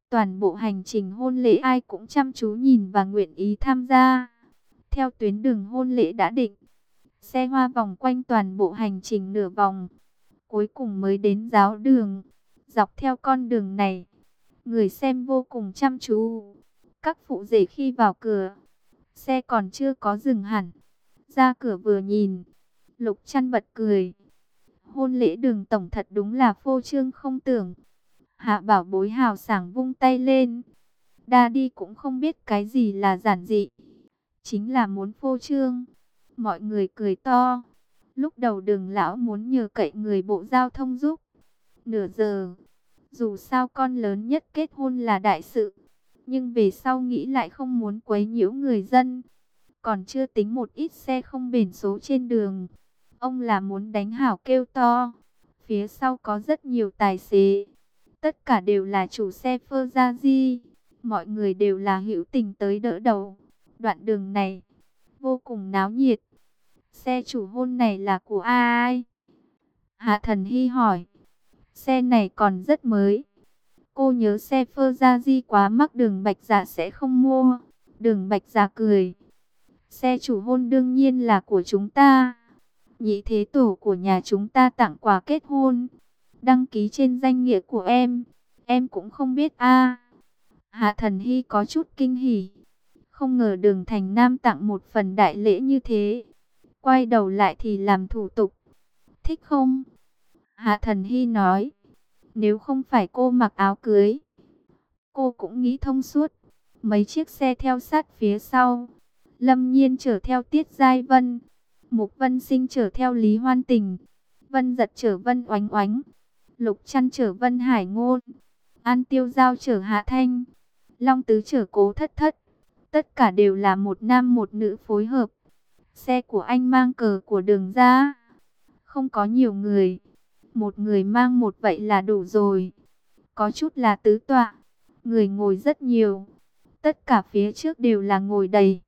Toàn bộ hành trình hôn lễ ai cũng chăm chú nhìn và nguyện ý tham gia. Theo tuyến đường hôn lễ đã định, xe hoa vòng quanh toàn bộ hành trình nửa vòng, cuối cùng mới đến giáo đường. Dọc theo con đường này, người xem vô cùng chăm chú. Các phụ rể khi vào cửa, xe còn chưa có dừng hẳn. Ra cửa vừa nhìn, Lục Trăn bật cười. Hôn lễ đường tổng thật đúng là phô trương không tưởng. Hạ Bảo Bối hào sảng vung tay lên. Đa đi cũng không biết cái gì là giản dị, chính là muốn phô trương. Mọi người cười to. Lúc đầu Đường lão muốn nhờ cậy người bộ giao thông giúp. Nửa giờ, dù sao con lớn nhất kết hôn là đại sự, nhưng về sau nghĩ lại không muốn quấy nhiễu người dân. Còn chưa tính một ít xe không biển số trên đường, ông là muốn đánh hảo kêu to. Phía sau có rất nhiều tài xế, tất cả đều là chủ xe Ferrari. Mọi người đều là hữu tình tới đỡ đầu. Đoạn đường này vô cùng náo nhiệt. Xe chủ hôn này là của ai? Hạ Thần Hy hỏi. Xe này còn rất mới. Cô nhớ xe Ferrari quá mắc, Đường Bạch Dạ sẽ không mua. Đường Bạch Dạ cười. Xe chủ hôn đương nhiên là của chúng ta. Nhị thế tổ của nhà chúng ta tặng quà kết hôn, đăng ký trên danh nghĩa của em cũng không biết a. Hạ Thần Hy có chút kinh hỉ. Không ngờ Đường Thành Nam tặng một phần đại lễ như thế. Quay đầu lại thì làm thủ tục. Thích không? Hạ Thần Hy nói. Nếu không phải cô mặc áo cưới, cô cũng nghĩ thông suốt. Mấy chiếc xe theo sát phía sau. Lâm Nhiên chở theo Tiết Giai Vân, Mục Vân Sinh chở theo Lý Hoan Tình, Vân Giật chở Vân Oánh Oánh, Lục Trăn chở Vân Hải Ngôn, An Tiêu Giao chở Hạ Thanh, Long Tứ chở Cố Thất Thất. Tất cả đều là một nam một nữ phối hợp. Xe của anh mang cờ của Đường ra. Không có nhiều người, một người mang một vậy là đủ rồi. Có chút là tứ tọa, người ngồi rất nhiều. Tất cả phía trước đều là ngồi đầy.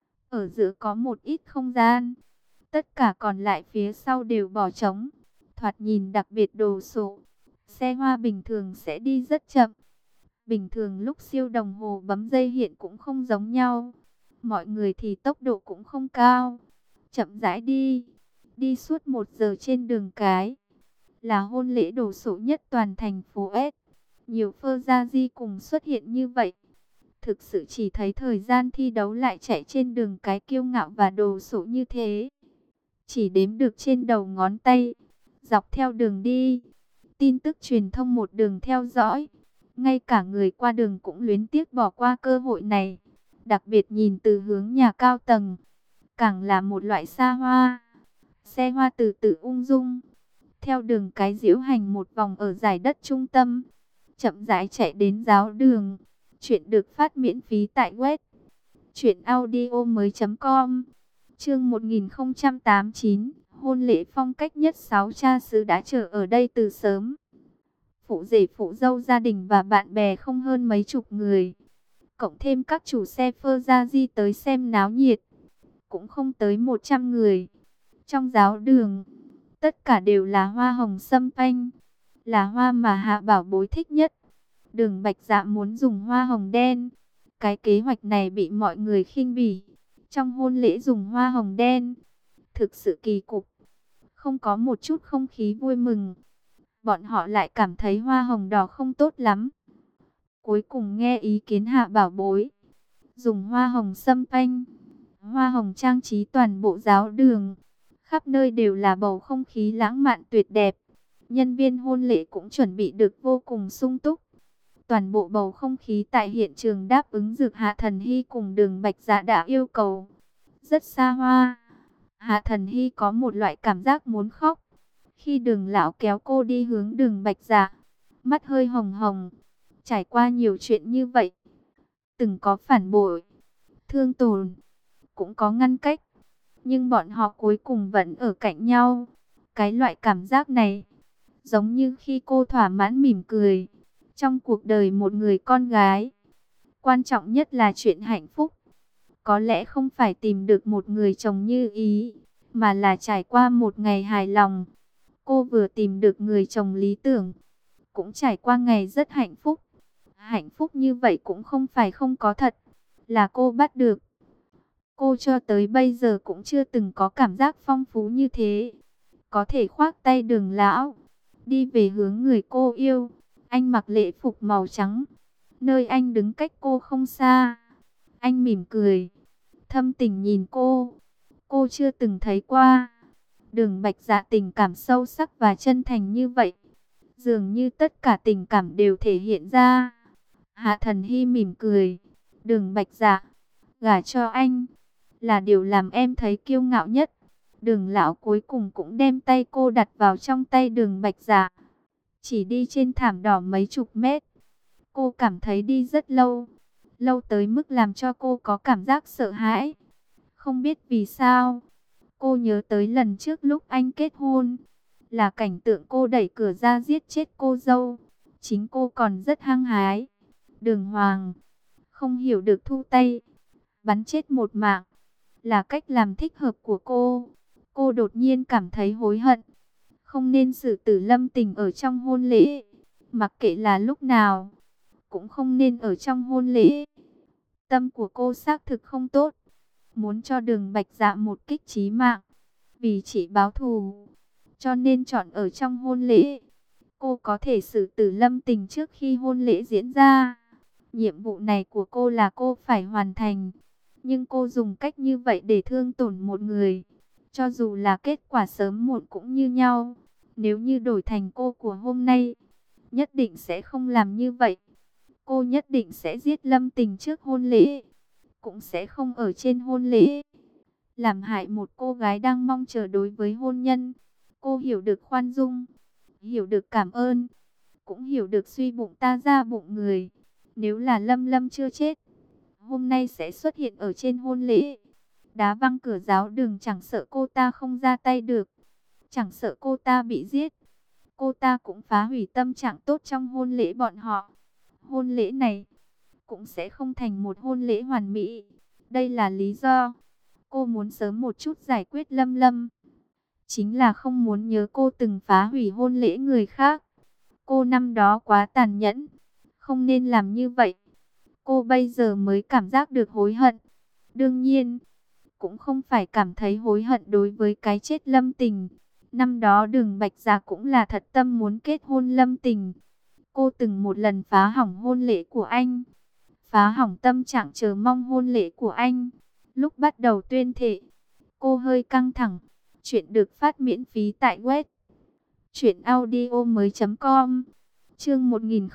Ở giữa có một ít không gian. Tất cả còn lại phía sau đều bỏ trống. Thoạt nhìn đặc biệt đồ sộ. Xe hoa bình thường sẽ đi rất chậm. Bình thường lúc siêu đồng hồ bấm dây hiện cũng không giống nhau. Mọi người thì tốc độ cũng không cao. Chậm rãi đi. Đi suốt 1 giờ trên đường cái. Là hôn lễ đồ sộ nhất toàn thành phố S. Nhiều Ferrari cùng xuất hiện như vậy. Thực sự chỉ thấy thời gian thi đấu lại chạy trên đường cái kiêu ngạo và đồ sộ như thế. Chỉ đếm được trên đầu ngón tay. Dọc theo đường đi, tin tức truyền thông một đường theo dõi. Ngay cả người qua đường cũng luyến tiếc bỏ qua cơ hội này. Đặc biệt nhìn từ hướng nhà cao tầng, càng là một loại xa hoa. Xe hoa từ từ ung dung, theo đường cái diễu hành một vòng ở dải đất trung tâm, chậm rãi chạy đến giáo đường. Chuyện được phát miễn phí tại web truyệnaudiomoi.com. Chương 1089, hôn lễ phong cách nhất 6 cha xứ đã chờ ở đây từ sớm. Phụ rể phụ dâu gia đình và bạn bè không hơn mấy chục người. Cộng thêm các chủ xe Ferrari tới xem náo nhiệt, cũng không tới 100 người. Trong giáo đường, tất cả đều là hoa hồng sâm panh, là hoa mà Hạ Bảo Bối thích nhất. Đường Bạch Dạ muốn dùng hoa hồng đen. Cái kế hoạch này bị mọi người khinh bỉ. Trong hôn lễ dùng hoa hồng đen, thực sự kỳ cục, không có một chút không khí vui mừng. Bọn họ lại cảm thấy hoa hồng đỏ không tốt lắm. Cuối cùng nghe ý kiến Hạ Bảo Bối, dùng hoa hồng sâm panh. Hoa hồng trang trí toàn bộ giáo đường. Khắp nơi đều là bầu không khí lãng mạn tuyệt đẹp. Nhân viên hôn lễ cũng chuẩn bị được vô cùng sung túc. Toàn bộ bầu không khí tại hiện trường đáp ứng được Hạ Thần Hy cùng Đường Bạch Dạ đã yêu cầu. Rất xa hoa. Hạ Thần Hy có một loại cảm giác muốn khóc. Khi Đường lão kéo cô đi hướng Đường Bạch Dạ, mắt hơi hồng hồng. Trải qua nhiều chuyện như vậy, từng có phản bội, thương tổn, cũng có ngăn cách, nhưng bọn họ cuối cùng vẫn ở cạnh nhau. Cái loại cảm giác này, giống như khi cô thỏa mãn mỉm cười. Trong cuộc đời một người con gái, quan trọng nhất là chuyện hạnh phúc. Có lẽ không phải tìm được một người chồng như ý, mà là trải qua một ngày hài lòng. Cô vừa tìm được người chồng lý tưởng, cũng trải qua ngày rất hạnh phúc. Hạnh phúc như vậy cũng không phải không có thật, là cô bắt được. Cô cho tới bây giờ cũng chưa từng có cảm giác phong phú như thế. Có thể khoác tay Đường lão, đi về hướng người cô yêu. Anh mặc lễ phục màu trắng, nơi anh đứng cách cô không xa. Anh mỉm cười, thâm tình nhìn cô. Cô chưa từng thấy qua Đường Bạch Dạ tình cảm sâu sắc và chân thành như vậy. Dường như tất cả tình cảm đều thể hiện ra. Hạ Thần Hy mỉm cười. Đường Bạch Dạ, gả cho anh là điều làm em thấy kiêu ngạo nhất. Đường lão cuối cùng cũng đem tay cô đặt vào trong tay Đường Bạch Dạ. Chỉ đi trên thảm đỏ mấy chục mét, cô cảm thấy đi rất lâu. Lâu tới mức làm cho cô có cảm giác sợ hãi. Không biết vì sao, cô nhớ tới lần trước lúc anh kết hôn, là cảnh tượng cô đẩy cửa ra giết chết cô dâu. Chính cô còn rất hăng hái. Đường Hoàng không hiểu được thu tay, bắn chết một mạng, là cách làm thích hợp của cô. Cô đột nhiên cảm thấy hối hận, không nên xử tử Lâm Tình ở trong hôn lễ. Mặc kệ là lúc nào, cũng không nên ở trong hôn lễ. Tâm của cô xác thực không tốt, muốn cho Đường Bạch Dạ một kích chí mạng, vì chỉ báo thù, cho nên chọn ở trong hôn lễ. Cô có thể xử tử Lâm Tình trước khi hôn lễ diễn ra. Nhiệm vụ này của cô là cô phải hoàn thành. Nhưng cô dùng cách như vậy để thương tổn một người, cho dù là kết quả sớm muộn cũng như nhau. Nếu như đổi thành cô của hôm nay, nhất định sẽ không làm như vậy. Cô nhất định sẽ giết Lâm Tình trước hôn lễ, cũng sẽ không ở trên hôn lễ, làm hại một cô gái đang mong chờ đối với hôn nhân. Cô hiểu được khoan dung, hiểu được cảm ơn, cũng hiểu được suy bụng ta ra bụng người. Nếu là Lâm Lâm chưa chết, hôm nay sẽ xuất hiện ở trên hôn lễ, đá văng cửa giáo đường. Chẳng sợ cô ta không ra tay được, chẳng sợ cô ta bị giết, cô ta cũng phá hủy tâm trạng tốt trong hôn lễ bọn họ. Hôn lễ này cũng sẽ không thành một hôn lễ hoàn mỹ. Đây là lý do cô muốn sớm một chút giải quyết Lâm Lâm, chính là không muốn nhớ cô từng phá hủy hôn lễ người khác. Cô năm đó quá tàn nhẫn, không nên làm như vậy. Cô bây giờ mới cảm giác được hối hận. Đương nhiên, cũng không phải cảm thấy hối hận đối với cái chết Lâm Tình. Năm đó Đường Bạch Dạ cũng là thật tâm muốn kết hôn Lâm Tình. Cô từng một lần phá hỏng hôn lễ của anh, phá hỏng tâm trạng chờ mong hôn lễ của anh. Lúc bắt đầu tuyên thệ, cô hơi căng thẳng. Chuyện được phát miễn phí tại web truyệnaudiomoi.com. Chương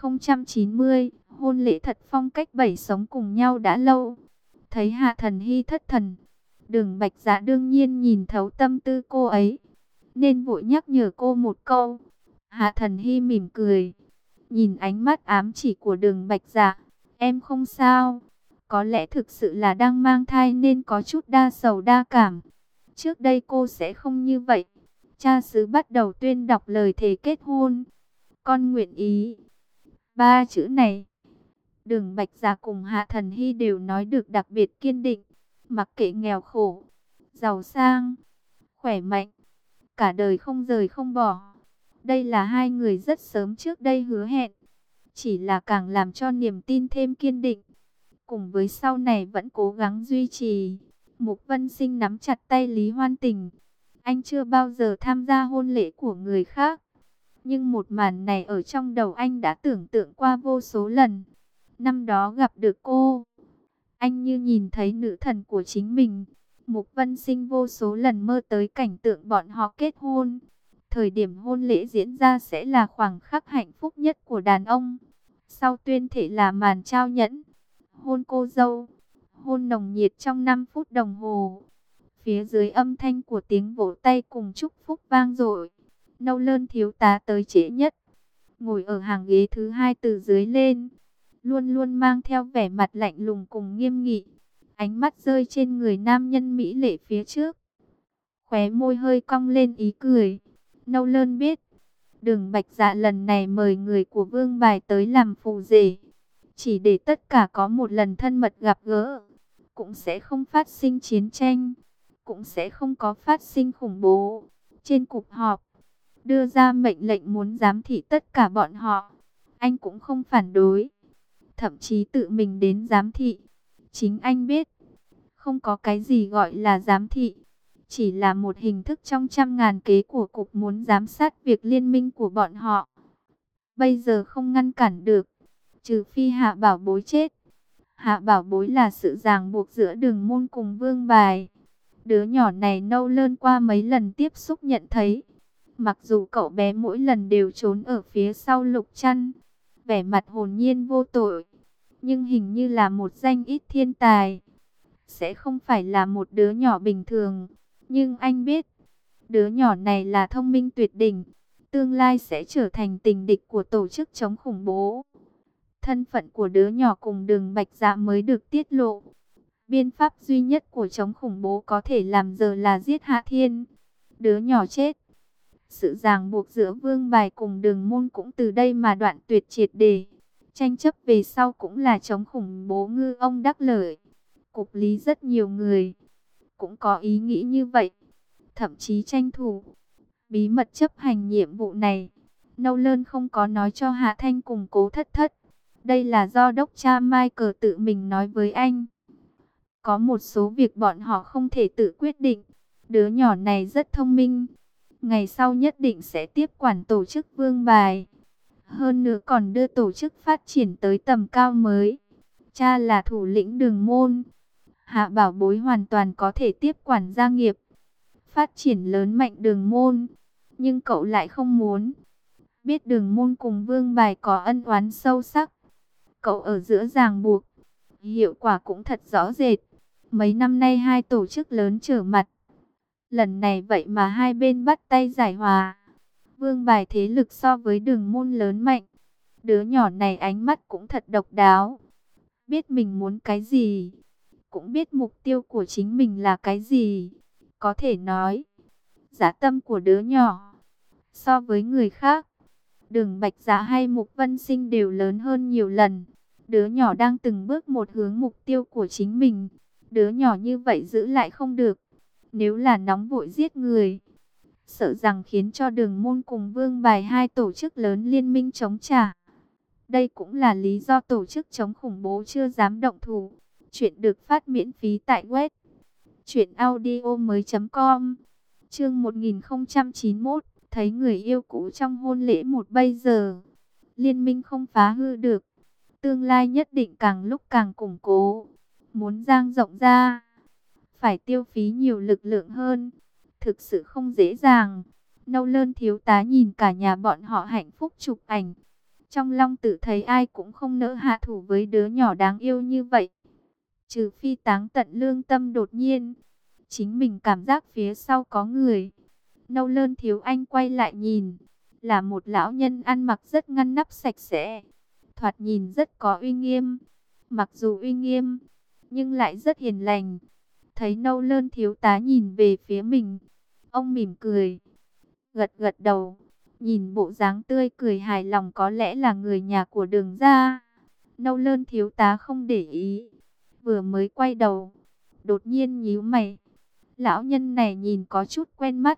1090, hôn lễ thật phong cách bảy sống cùng nhau đã lâu. Thấy Hạ Thần Hy thất thần, Đường Bạch Dạ đương nhiên nhìn thấu tâm tư cô ấy, nên vội nhắc nhở cô một câu. Hạ Thần Hy mỉm cười, nhìn ánh mắt ám chỉ của Đường Bạch Dạ. Em không sao, có lẽ thực sự là đang mang thai nên có chút đa sầu đa cảm. Trước đây cô sẽ không như vậy. Cha xứ bắt đầu tuyên đọc lời thề kết hôn. Con nguyện ý. Ba chữ này, Đường Bạch Dạ cùng Hạ Thần Hy đều nói được đặc biệt kiên định. Mặc kệ nghèo khổ, giàu sang, khỏe mạnh, cả đời không rời không bỏ. Đây là hai người rất sớm trước đây hứa hẹn, chỉ là càng làm cho niềm tin thêm kiên định. Cùng với sau này vẫn cố gắng duy trì. Mục Vân Sinh nắm chặt tay Lý Hoan Tình. Anh chưa bao giờ tham gia hôn lễ của người khác, nhưng một màn này ở trong đầu anh đã tưởng tượng qua vô số lần. Năm đó gặp được cô, anh như nhìn thấy nữ thần của chính mình. Mục Vân Sinh vô số lần mơ tới cảnh tượng bọn họ kết hôn. Thời điểm hôn lễ diễn ra sẽ là khoảng khắc hạnh phúc nhất của đàn ông. Sau tuyên thệ là màn trao nhẫn, hôn cô dâu, hôn nồng nhiệt trong 5 phút đồng hồ. Phía dưới âm thanh của tiếng vỗ tay cùng chúc phúc vang dội. Nâu Lơn thiếu tá tới trễ nhất, ngồi ở hàng ghế thứ 2 từ dưới lên, luôn luôn mang theo vẻ mặt lạnh lùng cùng nghiêm nghị. Ánh mắt rơi trên người nam nhân mỹ lệ phía trước, khóe môi hơi cong lên ý cười. Nâu Lơn biết, Đường Bạch Dạ lần này mời người của Vương Bài tới làm phù rể, chỉ để tất cả có một lần thân mật gặp gỡ, cũng sẽ không phát sinh chiến tranh, cũng sẽ không có phát sinh khủng bố. Trên cuộc họp, đưa ra mệnh lệnh muốn giám thị tất cả bọn họ, anh cũng không phản đối. thậm chí tự mình đến giám thị. Chính anh biết, không có cái gì gọi là giám thị, chỉ là một hình thức trong trăm ngàn kế của cục muốn giám sát việc liên minh của bọn họ. Bây giờ không ngăn cản được, trừ phi Hạ Bảo Bối chết. Hạ Bảo Bối là sự ràng buộc giữa Đường Môn cùng Vương Bài. Đứa nhỏ này nâu lơn qua mấy lần tiếp xúc nhận thấy. Mặc dù cậu bé mỗi lần đều trốn ở phía sau Lục Trăn, vẻ mặt hồn nhiên vô tội, nhưng hình như là một danh ít thiên tài. Sẽ không phải là một đứa nhỏ bình thường. Nhưng anh biết, đứa nhỏ này là thông minh tuyệt đỉnh, tương lai sẽ trở thành tình địch của tổ chức chống khủng bố. Thân phận của đứa nhỏ cùng Đường Bạch Dạ mới được tiết lộ. Biện pháp duy nhất của chống khủng bố có thể làm giờ là giết Hạ Thiên. Đứa nhỏ chết, sự ràng buộc giữa Vương Bài cùng Đường Môn cũng từ đây mà đoạn tuyệt triệt để. Tranh chấp về sau cũng là chống khủng bố ngư ông đắc lợi. Cục lý rất nhiều người cũng có ý nghĩ như vậy, thậm chí tranh thủ bí mật chấp hành nhiệm vụ này. Nâu Lơn không có nói cho Hạ Thanh cùng Cố Thất Thất. Đây là do đốc cha Michael tự mình nói với anh. Có một số việc bọn họ không thể tự quyết định. Đứa nhỏ này rất thông minh, ngày sau nhất định sẽ tiếp quản tổ chức Vương Bài. Hơn nữa còn đưa tổ chức phát triển tới tầm cao mới. Cha là thủ lĩnh Đường Môn, Hạ Bảo Bối hoàn toàn có thể tiếp quản gia nghiệp, phát triển lớn mạnh Đường Môn. Nhưng cậu lại không muốn. Biết Đường Môn cùng Vương Bài có ân oán sâu sắc, cậu ở giữa ràng buộc, hiệu quả cũng thật rõ rệt. Mấy năm nay hai tổ chức lớn trở mặt, lần này vậy mà hai bên bắt tay giải hòa. Vương Bài thế lực so với Đường Môn lớn mạnh. Đứa nhỏ này ánh mắt cũng thật độc đáo, biết mình muốn cái gì, cũng biết mục tiêu của chính mình là cái gì. Có thể nói, dã tâm của đứa nhỏ so với người khác, Đường Bạch Dạ hay Mục Vân Sinh đều lớn hơn nhiều lần. Đứa nhỏ đang từng bước một hướng mục tiêu của chính mình. Đứa nhỏ như vậy giữ lại không được. Nếu là nóng vội giết người, sợ rằng khiến cho Đường Môn cùng Vương Bài hai tổ chức lớn liên minh chống trả. Đây cũng là lý do tổ chức chống khủng bố chưa dám động thủ. Chuyện được phát miễn phí tại web truyệnaudiomoi.com. Chương 1091, thấy người yêu cũ trong hôn lễ một bây giờ. Liên minh không phá hư được, tương lai nhất định càng lúc càng củng cố. Muốn dang rộng ra, phải tiêu phí nhiều lực lượng hơn, thực sự không dễ dàng. Nâu Lơn thiếu tá nhìn cả nhà bọn họ hạnh phúc chụp ảnh, trong lòng tự thấy ai cũng không nỡ hạ thủ với đứa nhỏ đáng yêu như vậy. Trừ phi Táng Tận Lương Tâm đột nhiên chính mình cảm giác phía sau có người. Nâu Lơn thiếu anh quay lại nhìn, là một lão nhân ăn mặc rất ngăn nắp sạch sẽ, thoạt nhìn rất có uy nghiêm. Mặc dù uy nghiêm, nhưng lại rất hiền lành. Thấy Nâu Lơn thiếu tá nhìn về phía mình, ông mỉm cười, gật gật đầu. Nhìn bộ dáng tươi cười hài lòng có lẽ là người nhà của Đường gia. Nâu Lơn thiếu tá không để ý, vừa mới quay đầu, đột nhiên nhíu mày. Lão nhân này nhìn có chút quen mắt,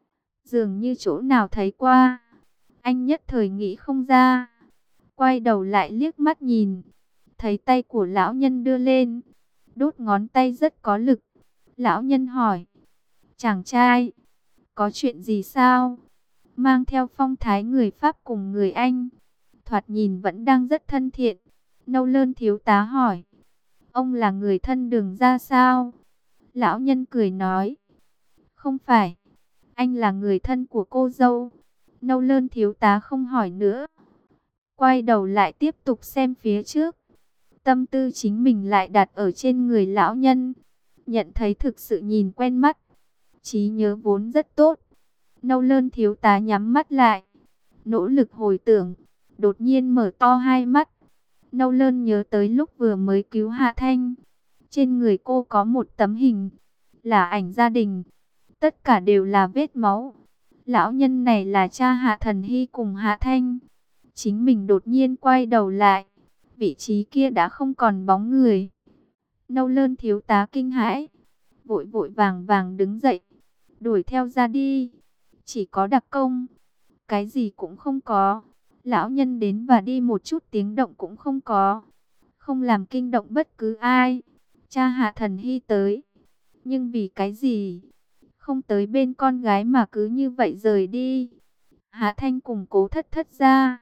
dường như chỗ nào thấy qua. Anh nhất thời nghĩ không ra, quay đầu lại liếc mắt nhìn, thấy tay của lão nhân đưa lên, đốt ngón tay rất có lực. Lão nhân hỏi, chàng trai, có chuyện gì sao? Mang theo phong thái người Pháp cùng người Anh, thoạt nhìn vẫn đang rất thân thiện. Nâu Lơn thiếu tá hỏi, ông là người thân Đường gia sao? Lão nhân cười nói, không phải, anh là người thân của cô dâu. Nâu Lơn thiếu tá không hỏi nữa, quay đầu lại tiếp tục xem phía trước. Tâm tư chính mình lại đặt ở trên người lão nhân, nhận thấy thực sự nhìn quen mắt, trí nhớ vốn rất tốt. Nâu Lơn thiếu tá nhắm mắt lại, nỗ lực hồi tưởng, đột nhiên mở to hai mắt. Nâu Lơn nhớ tới lúc vừa mới cứu Hạ Thanh, trên người cô có một tấm hình, là ảnh gia đình, tất cả đều là vết máu. Lão nhân này là cha Hạ Thần Hy cùng Hạ Thanh. Chính mình đột nhiên quay đầu lại, vị trí kia đã không còn bóng người. Nâu Lơn thiếu tá kinh hãi, vội vội vàng vàng đứng dậy, đuổi theo ra đi. Chỉ có đặc công, cái gì cũng không có. Lão nhân đến và đi một chút tiếng động cũng không có. không làm kinh động bất cứ ai. Cha Hạ Thần Hy tới, nhưng vì cái gì? Không tới bên con gái mà cứ như vậy rời đi. Hạ Thanh cùng Cố Thất Thất ra.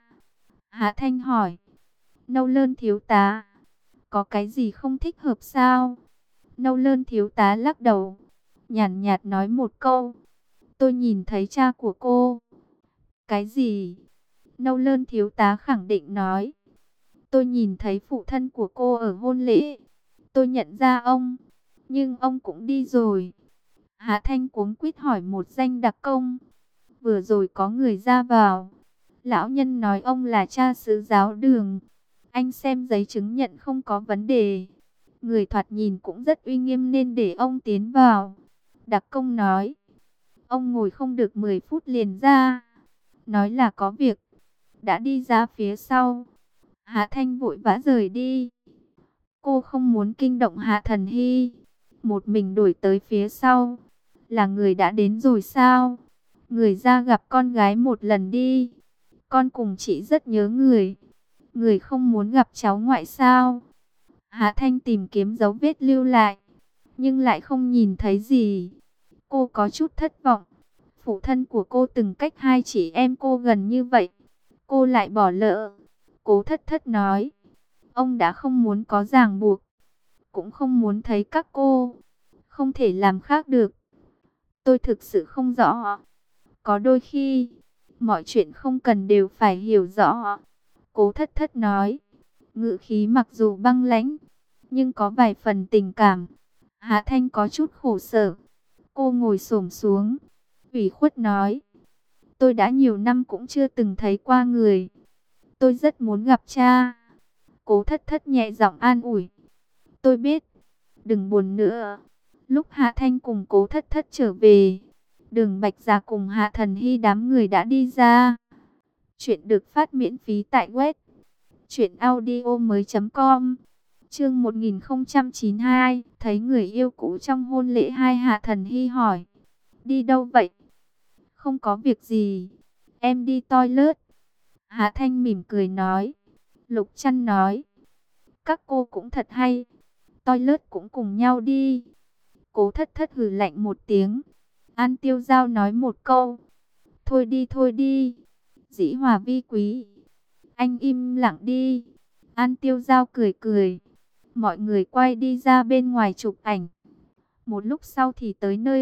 Hạ Thanh hỏi, Nâu Lơn thiếu tá, có cái gì không thích hợp sao? Nâu Lơn thiếu tá lắc đầu, nhàn nhạt nói một câu, tôi nhìn thấy cha của cô. Cái gì? Nâu Lơn thiếu tá khẳng định nói, tôi nhìn thấy phụ thân của cô ở hôn lễ. Tôi nhận ra ông, nhưng ông cũng đi rồi. Hạ Thanh cuống quýt hỏi một danh đặc công. Vừa rồi có người ra vào. Lão nhân nói ông là cha xứ giáo Đường. Anh xem giấy chứng nhận không có vấn đề. Người thoạt nhìn cũng rất uy nghiêm nên để ông tiến vào. Đặc công nói, ông ngồi không được 10 phút liền ra. Nói là có việc. Đã đi ra phía sau. Hạ Thanh vội vã rời đi. Cô không muốn kinh động Hạ Thần Hy. Một mình đuổi tới phía sau. Là người đã đến rồi sao? Người ra gặp con gái một lần đi. Con cùng chị rất nhớ người. Người không muốn gặp cháu ngoại sao? Hạ Thanh tìm kiếm dấu vết lưu lại, nhưng lại không nhìn thấy gì. Cô có chút thất vọng. Phụ thân của cô từng cách hai chị em cô gần như vậy. Cô lại bỏ lỡ. Cố Thất Thất nói, ông đã không muốn có ràng buộc, cũng không muốn thấy các cô. Không thể làm khác được. Tôi thực sự không rõ. Có đôi khi, mọi chuyện không cần đều phải hiểu rõ. Cố Thất Thất nói, ngữ khí mặc dù băng lãnh, nhưng có vài phần tình cảm. Hạ Thanh có chút khổ sở. Cô ngồi xổm xuống, ủy khuất nói, tôi đã nhiều năm cũng chưa từng thấy qua người. Tôi rất muốn gặp cha. Cố Thất Thất nhẹ giọng an ủi, tôi biết, đừng buồn nữa. Lúc Hạ Thanh cùng Cố Thất Thất trở về, Đường Bạch Già cùng Hạ Thần Hy đám người đã đi ra. Chuyện được phát miễn phí tại web truyệnaudiomoi.com. Chương 1092, thấy người yêu cũ trong hôn lễ hai. Hạ Thần Hy hỏi, đi đâu vậy? Không có việc gì, em đi toilet. Hạ Thanh mỉm cười nói. Lục Trăn nói, các cô cũng thật hay, toilet cũng cùng nhau đi. Cố Thất Thất hừ lạnh một tiếng. An Tiêu Giao nói một câu, thôi đi thôi đi. Dĩ Hòa vi quý, anh im lặng đi. An Tiêu Giao cười cười. Mọi người quay đi ra bên ngoài chụp ảnh. Một lúc sau thì tới nơi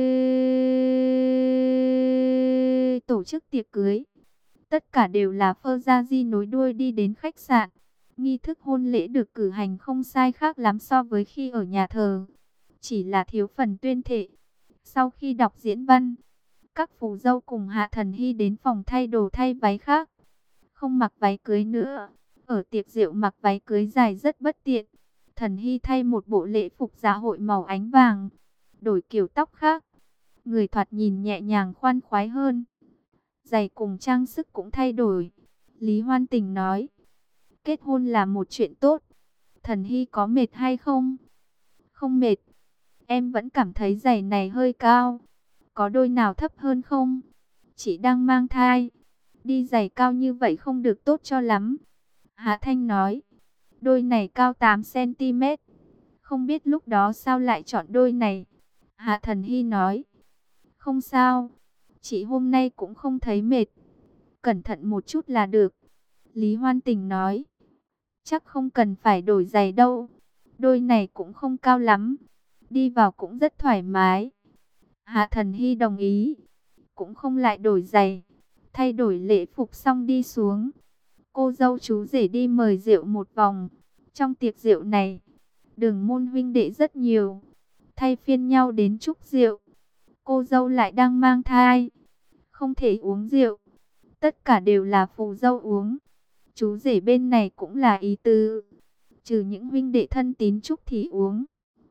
tổ chức tiệc cưới. Tất cả đều là Phơ Gia Di nối đuôi đi đến khách sạn. Nghi thức hôn lễ được cử hành không sai khác lắm so với khi ở nhà thờ, chỉ là thiếu phần tuyên thệ. Sau khi đọc diễn văn, các phù dâu cùng Hạ Thần Hy đến phòng thay đồ thay váy khác. Không mặc váy cưới nữa. Ở tiệc rượu mặc váy cưới dài rất bất tiện. Thần Hy thay một bộ lễ phục dạ hội màu ánh vàng, đổi kiểu tóc khác, người thoạt nhìn nhẹ nhàng khoan khoái hơn. Giày cùng trang sức cũng thay đổi. Lý Hoan Tình nói, kết hôn là một chuyện tốt. Thần Hy có mệt hay không? Không mệt. Em vẫn cảm thấy giày này hơi cao. Có đôi nào thấp hơn không? Chị đang mang thai. Đi giày cao như vậy không được tốt cho lắm. Hạ Thanh nói, đôi này cao 8 cm. Không biết lúc đó sao lại chọn đôi này. Hạ Thần Hy nói, không sao. Chị hôm nay cũng không thấy mệt. Cẩn thận một chút là được. Lý Hoan Tình nói, chắc không cần phải đổi giày đâu. Đôi này cũng không cao lắm. Đi vào cũng rất thoải mái. Hạ Thần Hy đồng ý. Cũng không lại đổi giày. Thay đổi lễ phục xong đi xuống. Cô dâu chú rể đi mời rượu một vòng. Trong tiệc rượu này, Đường môn huynh đệ rất nhiều, thay phiên nhau đến chúc rượu. Cô dâu lại đang mang thai, không thể uống rượu. Tất cả đều là phù dâu uống. Chú rể bên này cũng là ý tứ, trừ những huynh đệ thân tín chúc thì uống.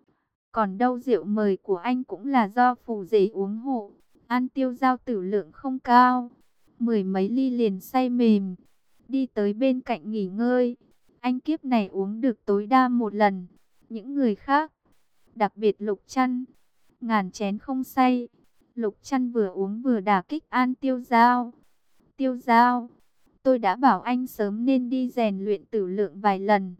Còn đâu rượu mời của anh cũng là do phù rể uống hộ. An Tiêu Giao tử lượng không cao, 10 mấy ly liền say mềm. Đi tới bên cạnh nghỉ ngơi. Anh kiếp này uống được tối đa một lần. Những người khác, đặc biệt Lục Trăn, ngàn chén không say. Lục Trăn vừa uống vừa đả kích An Tiêu Giao. Tiêu Giao, tôi đã bảo anh sớm nên đi rèn luyện tử lượng vài lần.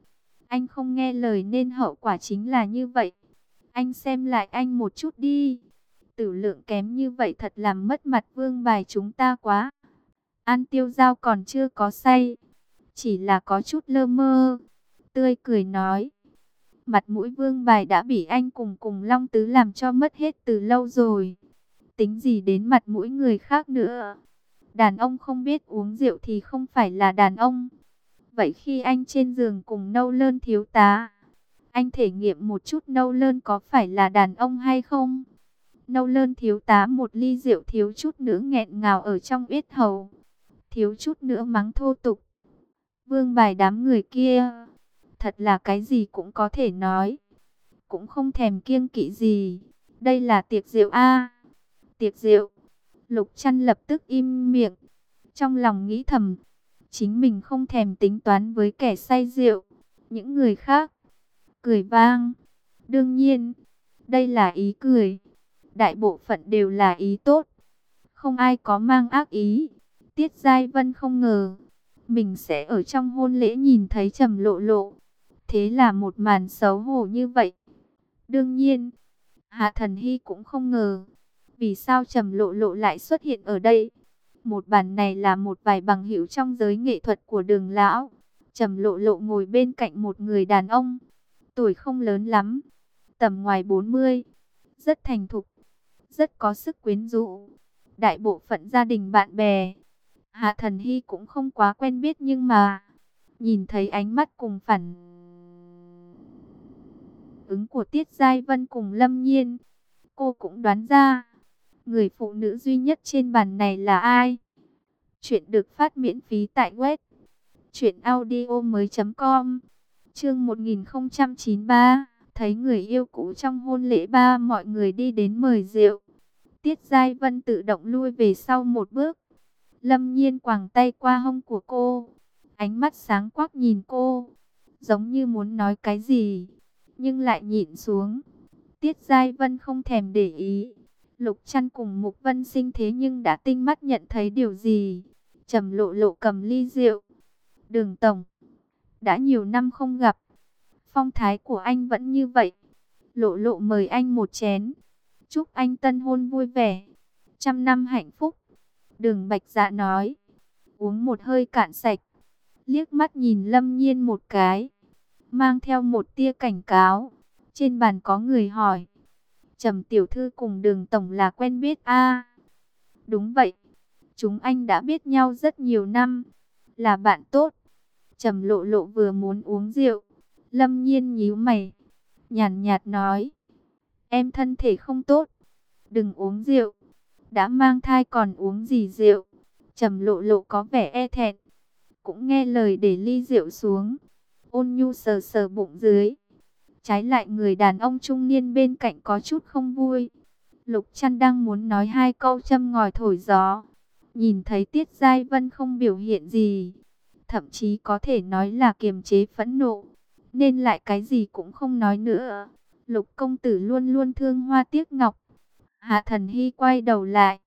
Anh không nghe lời nên hậu quả chính là như vậy. Anh xem lại anh một chút đi. Tử lượng kém như vậy thật làm mất mặt Vương Bài chúng ta quá. An Tiêu Giao còn chưa có say, chỉ là có chút lơ mơ, tươi cười nói. Mặt mũi Vương Bài đã bị anh cùng Long Tứ làm cho mất hết từ lâu rồi. Tính gì đến mặt mũi người khác nữa. Đàn ông không biết uống rượu thì không phải là đàn ông. Vậy khi anh trên giường cùng Nâu Lơn thiếu tá, anh thể nghiệm một chút Nâu Lơn có phải là đàn ông hay không? Nâu Lơn thiếu tá một ly rượu thiếu chút nữa nghẹn ngào ở trong yết hầu, thiếu chút nữa mắng thô tục. Vương Bài đám người kia, thật là cái gì cũng có thể nói, cũng không thèm kiêng kỵ gì. Đây là tiệc rượu a, tiệc rượu. Lục Trăn lập tức im miệng, trong lòng nghĩ thầm, chính mình không thèm tính toán với kẻ say rượu. Những người khác cười vang. Đương nhiên, đây là ý cười, đại bộ phận đều là ý tốt, không ai có mang ác ý. Tiết Giai Vân không ngờ mình sẽ ở trong hôn lễ nhìn thấy Trầm Lộ Lộ, thế là một màn xấu hổ như vậy. Đương nhiên, Hạ Thần Hy cũng không ngờ vì sao Trầm Lộ Lộ lại xuất hiện ở đây. Một bàn này là một vài bằng hữu trong giới nghệ thuật của Đường lão. Trầm Lộ Lộ ngồi bên cạnh một người đàn ông, tuổi không lớn lắm, tầm ngoài 40, rất thành thục, rất có sức quyến rũ. Đại bộ phận gia đình bạn bè, Hạ Thần Hy cũng không quá quen biết, nhưng mà nhìn thấy ánh mắt cùng phản ứng của Tiết Giai Vân cùng Lâm Nhiên, cô cũng đoán ra người phụ nữ duy nhất trên bàn này là ai. Chuyện được phát miễn phí tại web truyệnaudiomoi.com. Chương 1093, thấy người yêu cũ trong hôn lễ ba, mọi người đi đến mời rượu. Tiết Giai Vân tự động lui về sau một bước. Lâm Nhiên quàng tay qua hông của cô, ánh mắt sáng quắc nhìn cô, giống như muốn nói cái gì, nhưng lại nhịn xuống. Tiết Giai Vân không thèm để ý. Lục Trăn cùng Mục Vân Sinh thế nhưng đã tinh mắt nhận thấy điều gì. Trầm Lộ Lộ cầm ly rượu. Đường tổng, đã nhiều năm không gặp, phong thái của anh vẫn như vậy. Lộ Lộ mời anh một chén, chúc anh tân hôn vui vẻ, trăm năm hạnh phúc. Đường Bạch Dạ nói, uống một hơi cạn sạch, liếc mắt nhìn Lâm Nhiên một cái, mang theo một tia cảnh cáo. Trên bàn có người hỏi, Trầm tiểu thư cùng Đường tổng là quen biết a? Đúng vậy, chúng anh đã biết nhau rất nhiều năm, là bạn tốt. Trầm Lộ Lộ vừa muốn uống rượu, Lâm Nhiên nhíu mày, nhàn nhạt nói, em thân thể không tốt, đừng uống rượu. Đã mang thai còn uống gì rượu? Trầm Lộ Lộ có vẻ e thẹn, cũng nghe lời để ly rượu xuống, ôn nhu sờ sờ bụng dưới. Trái lại người đàn ông trung niên bên cạnh có chút không vui. Lục Trăn đang muốn nói hai câu châm ngòi thổi gió, nhìn thấy Tiết Giai Vân không biểu hiện gì, thậm chí có thể nói là kiềm chế phẫn nộ, nên lại cái gì cũng không nói nữa. Lục công tử luôn luôn thương hoa tiếc ngọc. Hạ Thần Hy quay đầu lại,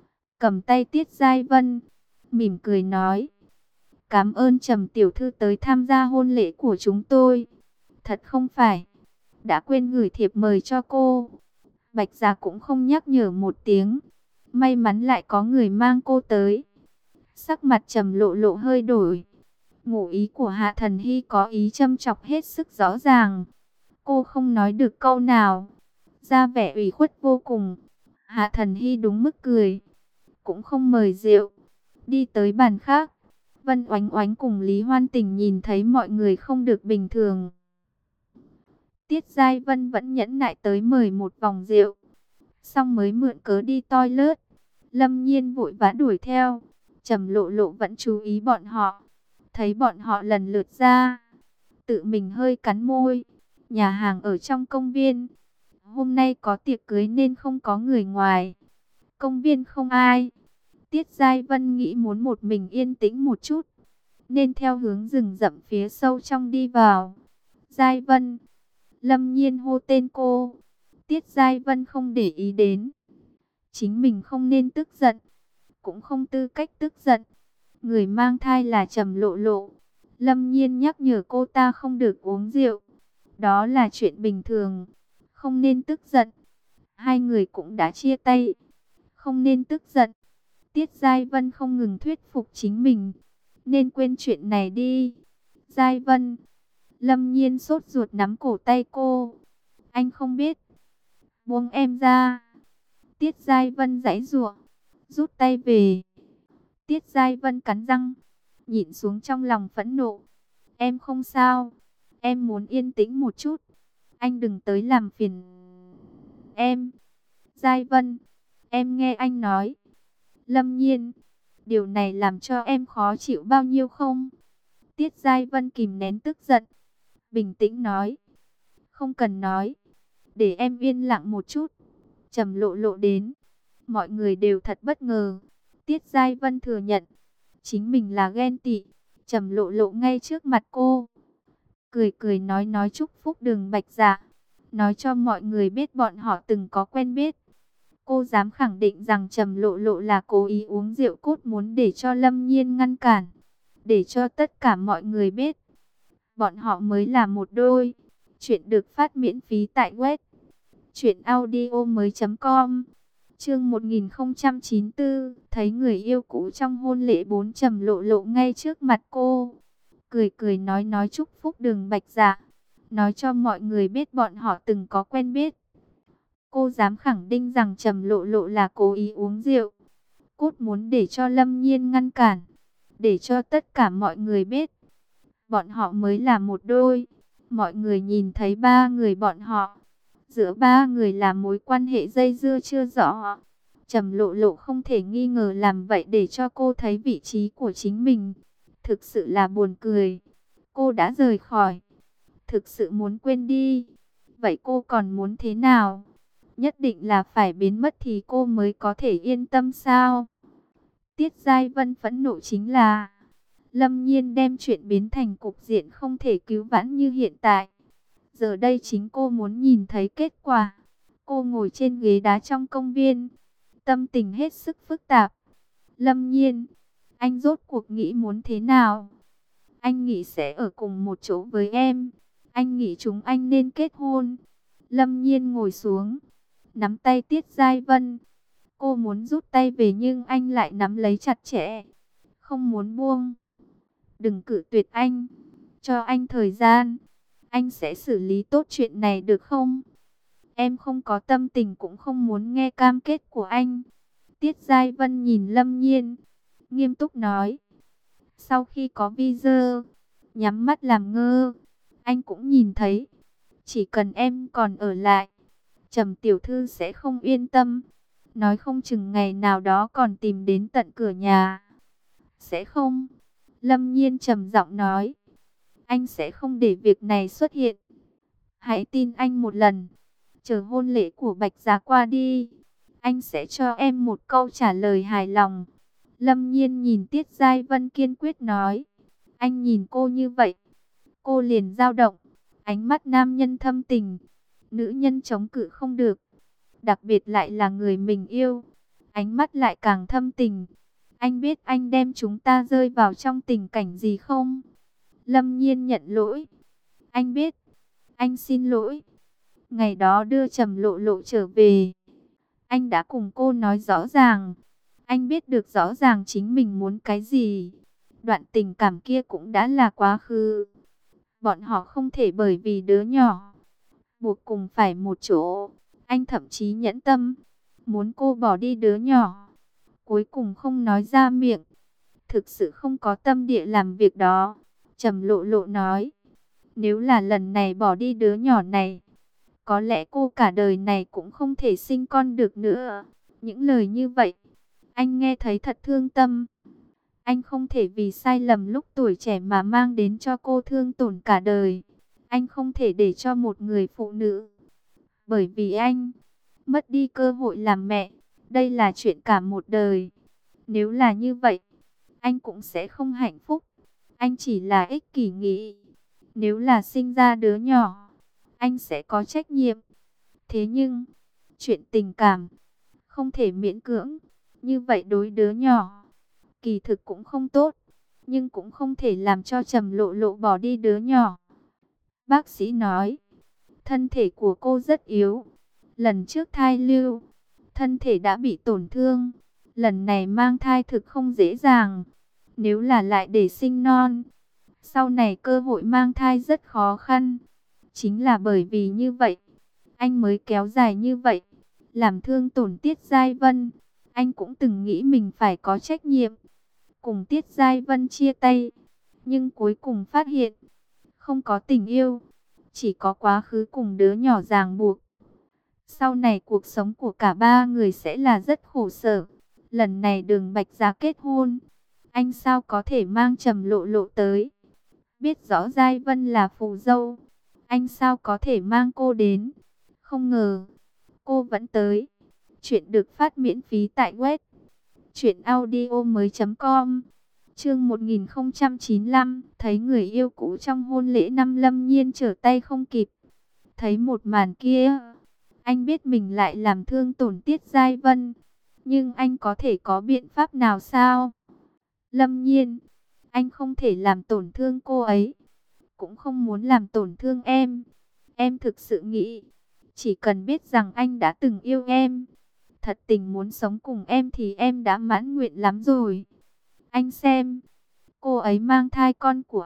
cầm tay Tiết Giai Vân, mỉm cười nói, cảm ơn Trầm tiểu thư tới tham gia hôn lễ của chúng tôi. Thật không phải, đã quên gửi thiệp mời cho cô. Bạch Gia cũng không nhắc nhở một tiếng, may mắn lại có người mang cô tới. Sắc mặt Trầm Lộ Lộ hơi đổi, ngụ ý của Hạ Thần Hy có ý châm chọc hết sức rõ ràng. Cô không nói được câu nào, ra vẻ ủy khuất vô cùng. Hạ Thần Hy đúng mức cười, cũng không mời rượu, đi tới bàn khác. Vân Oánh Oánh cùng Lý Hoan Tình nhìn thấy mọi người không được bình thường. Tiết Giai Vân vẫn nhẫn nại tới mời một vòng rượu, xong mới mượn cớ đi toilet. Lâm Nhiên vội vã đuổi theo, Trầm Lộ Lộ vẫn chú ý bọn họ. Thấy bọn họ lần lượt ra, tự mình hơi cắn môi. Nhà hàng ở trong công viên, hôm nay có tiệc cưới nên không có người ngoài. Công viên không ai. Tiết Giai Vân nghĩ muốn một mình yên tĩnh một chút, nên theo hướng rừng rậm phía sâu trong đi vào. Giai Vân. Lâm Nhiên hô tên cô. Tiết Giai Vân không để ý đến. Chính mình không nên tức giận, cũng không tư cách tức giận. Người mang thai là Trầm Lộ Lộ, Lâm Nhiên nhắc nhở cô ta không được uống rượu. Đó là chuyện bình thường, không nên tức giận. Hai người cũng đã chia tay, không nên tức giận. Tiết Giai Vân không ngừng thuyết phục chính mình, nên quên chuyện này đi. Giai Vân, Lâm Nhiên sốt ruột nắm cổ tay cô. Anh không biết. Buông em ra. Tiết Giai Vân giãy giụa, rút tay về. Tiết Giai Vân cắn răng, nhịn xuống trong lòng phẫn nộ. Em không sao, em muốn yên tĩnh một chút. Anh đừng tới làm phiền em. Giai Vân, em nghe anh nói. Lâm Nhiên, điều này làm cho em khó chịu bao nhiêu không? Tiết Giai Vân kìm nén tức giận, bình tĩnh nói. Không cần nói, để em yên lặng một chút. Trầm Lộ Lộ đến, mọi người đều thật bất ngờ. Tiết Giai Vân thừa nhận, chính mình là ghen tị. Trầm Lộ Lộ ngay trước mặt cô, cười cười nói chúc phúc Đường Bạch Dạ, nói cho mọi người biết bọn họ từng có quen biết. Cô dám khẳng định rằng Trầm Lộ Lộ là cố ý uống rượu cốt muốn để cho Lâm Nhiên ngăn cản, để cho tất cả mọi người biết bọn họ mới là một đôi. Chuyện được phát miễn phí tại web truyệnaudiomoi.com. Chương 1094, thấy người yêu cũ trong hôn lễ 4. Trầm Lộ Lộ ngay trước mặt cô, cười cười nói chúc phúc Đường Bạch Dạ, nói cho mọi người biết bọn họ từng có quen biết. Cô dám khẳng định rằng Trầm Lộ Lộ là cố ý uống rượu cốt muốn để cho Lâm Nhiên ngăn cản, để cho tất cả mọi người biết bọn họ mới là một đôi. Mọi người nhìn thấy ba người bọn họ, giữa ba người là mối quan hệ dây dưa chưa rõ. Trầm Lộ Lộ không thể nghi ngờ làm vậy để cho cô thấy vị trí của chính mình. Thực sự là buồn cười. Cô đã rời khỏi, thực sự muốn quên đi. Vậy cô còn muốn thế nào? Nhất định là phải biến mất thì cô mới có thể yên tâm sao? Tiết Giai Vân phẫn nộ chính là Lâm Nhiên đem chuyện biến thành cục diện không thể cứu vãn như hiện tại. Giờ đây chính cô muốn nhìn thấy kết quả. Cô ngồi trên ghế đá trong công viên, tâm tình hết sức phức tạp. Lâm Nhiên, anh rốt cuộc nghĩ muốn thế nào? Anh nghĩ sẽ ở cùng một chỗ với em. Anh nghĩ chúng anh nên kết hôn. Lâm Nhiên ngồi xuống, nắm tay Tiết Giai Vân. Cô muốn rút tay về nhưng anh lại nắm lấy chặt chẽ, không muốn buông. Đừng cự tuyệt anh, cho anh thời gian. Anh sẽ xử lý tốt chuyện này được không? Em không có tâm tình cũng không muốn nghe cam kết của anh. Tiết Giai Vân nhìn Lâm Nhiên, nghiêm túc nói. Sau khi có video, nhắm mắt làm ngơ, anh cũng nhìn thấy. Chỉ cần em còn ở lại, Trầm tiểu thư sẽ không yên tâm. Nói không chừng ngày nào đó còn tìm đến tận cửa nhà. Sẽ không. Lâm Nhiên trầm giọng nói. Anh sẽ không để việc này xuất hiện. Hãy tin anh một lần. Chờ hôn lễ của Bạch Giá qua đi, anh sẽ cho em một câu trả lời hài lòng. Lâm Nhiên nhìn Tiết Giai Vân kiên quyết nói. Anh nhìn cô như vậy, cô liền dao động. Ánh mắt nam nhân thâm tình, nữ nhân chống cự không được. Đặc biệt lại là người mình yêu, ánh mắt lại càng thâm tình. Anh biết anh đem chúng ta rơi vào trong tình cảnh gì không? Lâm Nhiên nhận lỗi. Anh biết. Anh xin lỗi. Ngày đó đưa Trầm Lộ Lộ trở về, anh đã cùng cô nói rõ ràng. Anh biết được rõ ràng chính mình muốn cái gì. Đoạn tình cảm kia cũng đã là quá khứ. Bọn họ không thể bởi vì đứa nhỏ buộc cùng phải một chỗ. Anh thậm chí nhẫn tâm muốn cô bỏ đi đứa nhỏ, cuối cùng không nói ra miệng. Thực sự không có tâm địa làm việc đó. Trầm Lộ Lộ nói, nếu là lần này bỏ đi đứa nhỏ này, có lẽ cô cả đời này cũng không thể sinh con được nữa. Những lời như vậy, anh nghe thấy thật thương tâm. Anh không thể vì sai lầm lúc tuổi trẻ mà mang đến cho cô thương tổn cả đời. Anh không thể để cho một người phụ nữ, bởi vì anh mất đi cơ hội làm mẹ. Đây là chuyện cả một đời. Nếu là như vậy, anh cũng sẽ không hạnh phúc. Anh chỉ là ích kỷ nghĩ, nếu là sinh ra đứa nhỏ, anh sẽ có trách nhiệm. Thế nhưng, chuyện tình cảm không thể miễn cưỡng. Như vậy đối đứa nhỏ, kỳ thực cũng không tốt. nhưng cũng không thể làm cho Trầm Lộ Lộ bỏ đi đứa nhỏ. Bác sĩ nói, thân thể của cô rất yếu. Lần trước thai lưu, thân thể đã bị tổn thương. Lần này mang thai thực không dễ dàng. Nếu là lại để sinh non, sau này cơ hội mang thai rất khó khăn. Chính là bởi vì như vậy, anh mới kéo dài như vậy, làm thương tổn Tiết Giai Vân. Anh cũng từng nghĩ mình phải có trách nhiệm cùng Tiết Giai Vân chia tay, nhưng cuối cùng phát hiện không có tình yêu, chỉ có quá khứ cùng đứa nhỏ ràng buộc. Sau này cuộc sống của cả ba người sẽ là rất khổ sở. Lần này Đường Bạch Gia kết hôn, anh sao có thể mang Trầm Lộ Lộ tới? Biết rõ Giai Vân là phù dâu, anh sao có thể mang cô đến? Không ngờ, cô vẫn tới. Chuyện được phát miễn phí tại web truyệnaudiomoi.com. Chương 1095, thấy người yêu cũ trong hôn lễ năm Lâm Nhiên trở tay không kịp. Thấy một màn kia, anh biết mình lại làm thương tổn Tiết Giai Vân, nhưng anh có thể có biện pháp nào sao? Lâm Nhiên, anh không thể làm tổn thương cô ấy, cũng không muốn làm tổn thương em. Em thực sự nghĩ, chỉ cần biết rằng anh đã từng yêu em, thật tình muốn sống cùng em thì em đã mãn nguyện lắm rồi. Anh xem, cô ấy mang thai con của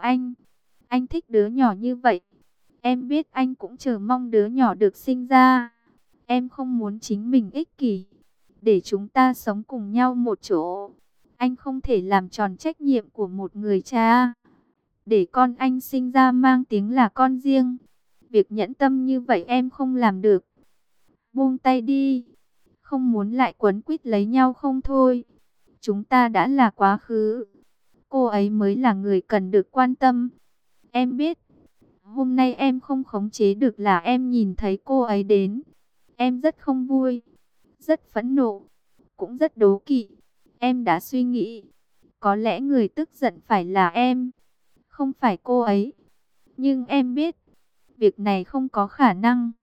anh thích đứa nhỏ như vậy. Em biết anh cũng chờ mong đứa nhỏ được sinh ra. Em không muốn chính mình ích kỷ, để chúng ta sống cùng nhau một chỗ. Anh không thể làm tròn trách nhiệm của một người cha, để con anh sinh ra mang tiếng là con riêng. Việc nhẫn tâm như vậy em không làm được. Buông tay đi, không muốn lại quấn quýt lấy nhau không thôi. Chúng ta đã là quá khứ, cô ấy mới là người cần được quan tâm. Em biết, hôm nay em không khống chế được là em nhìn thấy cô ấy đến. Em rất không vui, rất phẫn nộ, cũng rất đố kỵ. Em đã suy nghĩ, có lẽ người tức giận phải là em, không phải cô ấy. Nhưng em biết, việc này không có khả năng,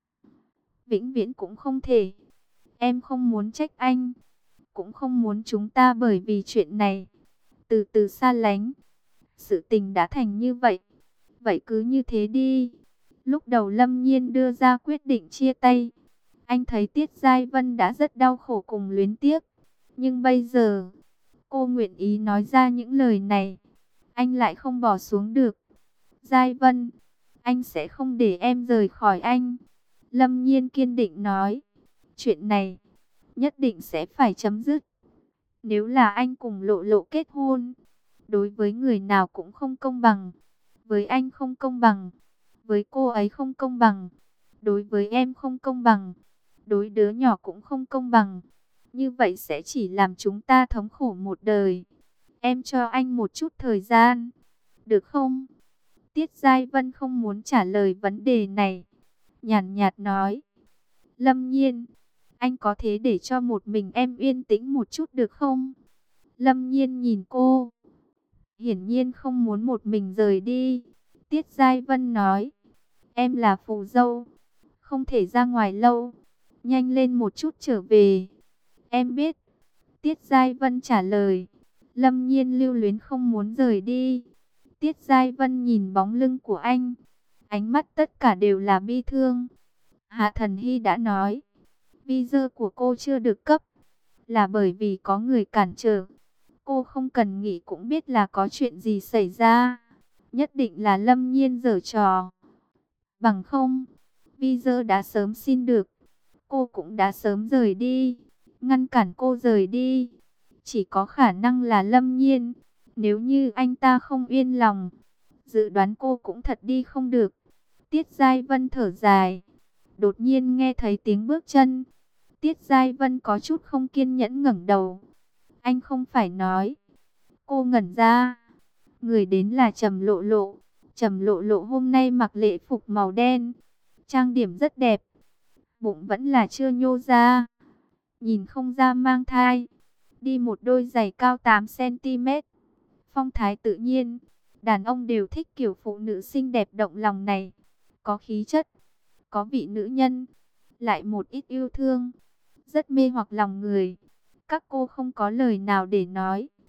vĩnh viễn cũng không thể. Em không muốn trách anh, cũng không muốn chúng ta bởi vì chuyện này từ từ xa lánh. Sự tình đã thành như vậy, vậy cứ như thế đi. Lúc đầu Lâm Nhiên đưa ra quyết định chia tay, anh thấy Tiết Giai Vân đã rất đau khổ cùng luyến tiếc. Nhưng bây giờ, cô nguyện ý nói ra những lời này, anh lại không bỏ xuống được. Giai Vân, anh sẽ không để em rời khỏi anh. Lâm Nhiên kiên định nói, chuyện này nhất định sẽ phải chấm dứt. Nếu là anh cùng Lộ Lộ kết hôn, đối với người nào cũng không công bằng. Với anh không công bằng, với cô ấy không công bằng, đối với em không công bằng, đối đứa nhỏ cũng không công bằng. Như vậy sẽ chỉ làm chúng ta thống khổ một đời. Em cho anh một chút thời gian, được không? Tiết Giai Vân không muốn trả lời vấn đề này, nhàn nhạt nói. Lâm Nhiên, anh có thể để cho một mình em yên tĩnh một chút được không? Lâm Nhiên nhìn cô, hiển nhiên không muốn một mình rời đi. Tiết Giai Vân nói, em là phù dâu, không thể ra ngoài lâu, nhanh lên một chút trở về. Em biết. Tiết Giai Vân trả lời. Lâm Nhiên lưu luyến không muốn rời đi. Tiết Giai Vân nhìn bóng lưng của anh, ánh mắt tất cả đều là bi thương. Hạ Thần Hy đã nói, visa của cô chưa được cấp, là bởi vì có người cản trở. Cô không cần nghĩ cũng biết là có chuyện gì xảy ra. Nhất định là Lâm Nhiên giở trò. Bằng không, visa đã sớm xin được, cô cũng đã sớm rời đi. Ngăn cản cô rời đi, chỉ có khả năng là Lâm Nhiên. Nếu như anh ta không yên lòng, dự đoán cô cũng thật đi không được. Tiết Giai Vân thở dài, đột nhiên nghe thấy tiếng bước chân. Tiết Giai Vân có chút không kiên nhẫn ngẩng đầu. Anh không phải nói. Cô ngẩn ra. Người đến là Trầm Lộ Lộ. Trầm Lộ Lộ hôm nay mặc lễ phục màu đen, trang điểm rất đẹp, bụng vẫn là chưa nhô ra, nhìn không ra mang thai, đi một đôi giày cao 8 cm, phong thái tự nhiên. Đàn ông đều thích kiểu phụ nữ xinh đẹp động lòng này, có khí chất, có vị nữ nhân, lại một ít yêu thương, rất mê hoặc lòng người. Các cô không có lời nào để nói.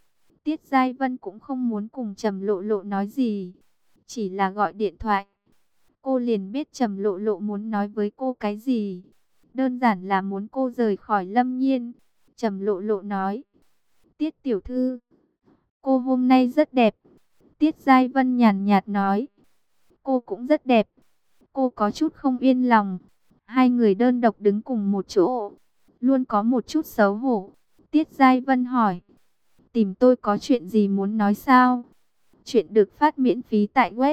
Tiết Giai Vân cũng không muốn cùng Trầm Lộ Lộ nói gì, chỉ là gọi điện thoại. Cô liền biết Trầm Lộ Lộ muốn nói với cô cái gì. Đơn giản là muốn cô rời khỏi Lâm Nhiên. Trầm Lộ Lộ nói: Tiết tiểu thư, cô hôm nay rất đẹp. Tiết Giai Vân nhàn nhạt nói: Cô cũng rất đẹp. Cô có chút không yên lòng. Hai người đơn độc đứng cùng một chỗ, luôn có một chút xấu hổ. Tiết Giai Vân hỏi: Tìm tôi có chuyện gì muốn nói sao? Chuyện được phát miễn phí tại web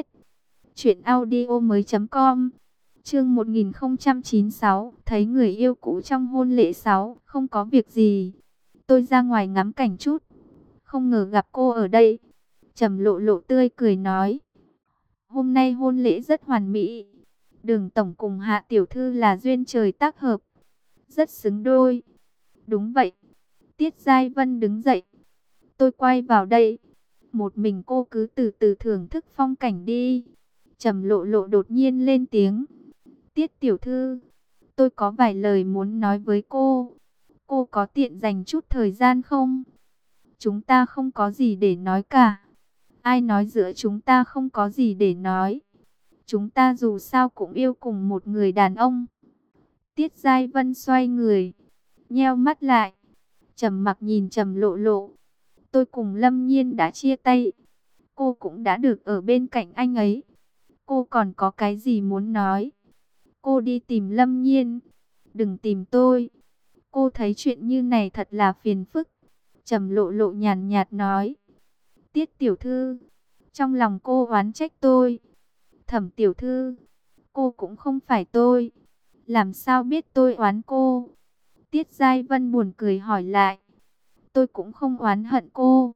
truyệnaudiomoi.com. Chương 1096, thấy người yêu cũ trong hôn lễ 6, không có việc gì. Tôi ra ngoài ngắm cảnh chút, không ngờ gặp cô ở đây. Trầm Lộ Lộ tươi cười nói: Hôm nay hôn lễ rất hoàn mỹ. Đường tổng cùng Hạ tiểu thư là duyên trời tác hợp, rất xứng đôi. Đúng vậy. Tiết Giai Vân đứng dậy: Tôi quay vào đây. Một mình cô cứ từ từ thưởng thức phong cảnh đi. Trầm Lộ Lộ đột nhiên lên tiếng: Tiết tiểu thư, tôi có vài lời muốn nói với cô. Cô có tiện dành chút thời gian không? Chúng ta không có gì để nói cả. Ai nói giữa chúng ta không có gì để nói? Chúng ta dù sao cũng yêu cùng một người đàn ông. Tiết Giai Vân xoay người, nheo mắt lại, trầm mặc nhìn Trầm Lộ Lộ. Tôi cùng Lâm Nhiên đã chia tay. Cô cũng đã được ở bên cạnh anh ấy. Cô còn có cái gì muốn nói? Cô đi tìm Lâm Nhiên, đừng tìm tôi. Cô thấy chuyện như này thật là phiền phức. Trầm Lộ Lộ nhàn nhạt nói: Tiết tiểu thư, trong lòng cô oán trách tôi. Thẩm tiểu thư, cô cũng không phải tôi, làm sao biết tôi oán cô? Tiết Giai Vân buồn cười hỏi lại: Tôi cũng không oán hận cô.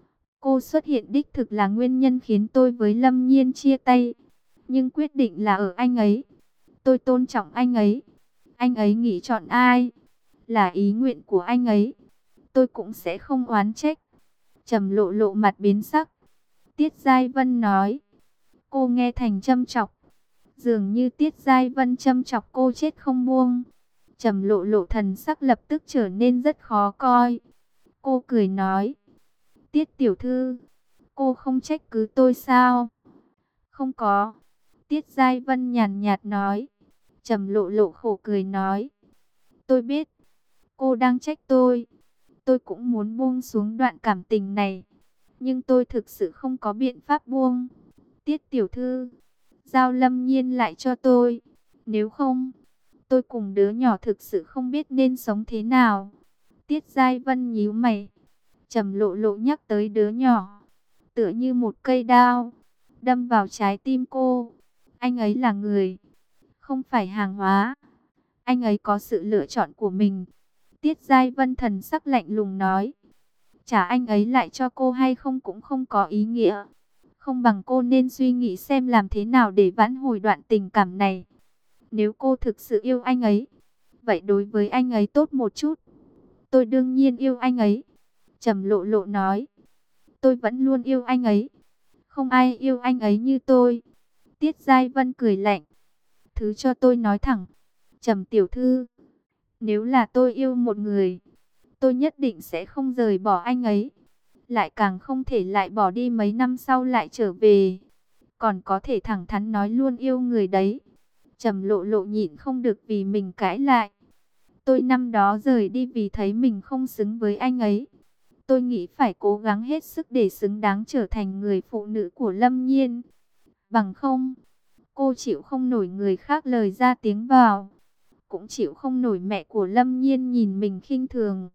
Cô xuất hiện đích thực là nguyên nhân khiến tôi với Lâm Nhiên chia tay. Nhưng quyết định là ở anh ấy. Tôi tôn trọng anh ấy. Anh ấy nghĩ chọn ai là ý nguyện của anh ấy. Tôi cũng sẽ không oán trách. Trầm Lộ Lộ mặt biến sắc. Tiết Giai Vân nói: Cô nghe thành châm chọc. Dường như Tiết Giai Vân châm chọc cô chết không buông. Trầm Lộ Lộ thần sắc lập tức trở nên rất khó coi. Cô cười nói: Tiết tiểu thư, cô không trách cứ tôi sao? Không có. Tiết Giai Vân nhàn nhạt nói. Trầm Lộ Lộ khổ cười nói: Tôi biết, cô đang trách tôi. Tôi cũng muốn buông xuống đoạn cảm tình này, nhưng tôi thực sự không có biện pháp buông. Tiết tiểu thư, giao Lâm Nhiên lại cho tôi. Nếu không, tôi cùng đứa nhỏ thực sự không biết nên sống thế nào. Tiết Giai Vân nhíu mày. Trầm Lộ Lộ nhắc tới đứa nhỏ, tựa như một cây đao, đâm vào trái tim cô. Anh ấy là người, không phải hàng hóa. Anh ấy có sự lựa chọn của mình. Tiết Giai Vân thần sắc lạnh lùng nói: Trả anh ấy lại cho cô hay không cũng không có ý nghĩa. Không bằng cô nên suy nghĩ xem làm thế nào để vãn hồi đoạn tình cảm này. Nếu cô thực sự yêu anh ấy, vậy đối với anh ấy tốt một chút. Tôi đương nhiên yêu anh ấy. Trầm Lộ Lộ nói: Tôi vẫn luôn yêu anh ấy. Không ai yêu anh ấy như tôi. Tiết Giai Vân cười lạnh: Thứ cho tôi nói thẳng. Trầm tiểu thư, nếu là tôi yêu một người, tôi nhất định sẽ không rời bỏ anh ấy. Lại càng không thể lại bỏ đi mấy năm sau lại trở về. Còn có thể thẳng thắn nói luôn yêu người đấy. Trầm Lộ Lộ nhịn không được vì mình cãi lại. Tôi năm đó rời đi vì thấy mình không xứng với anh ấy. Tôi nghĩ phải cố gắng hết sức để xứng đáng trở thành người phụ nữ của Lâm Nhiên. Bằng không, cô chịu không nổi người khác lời ra tiếng vào, cũng chịu không nổi mẹ của Lâm Nhiên nhìn mình khinh thường.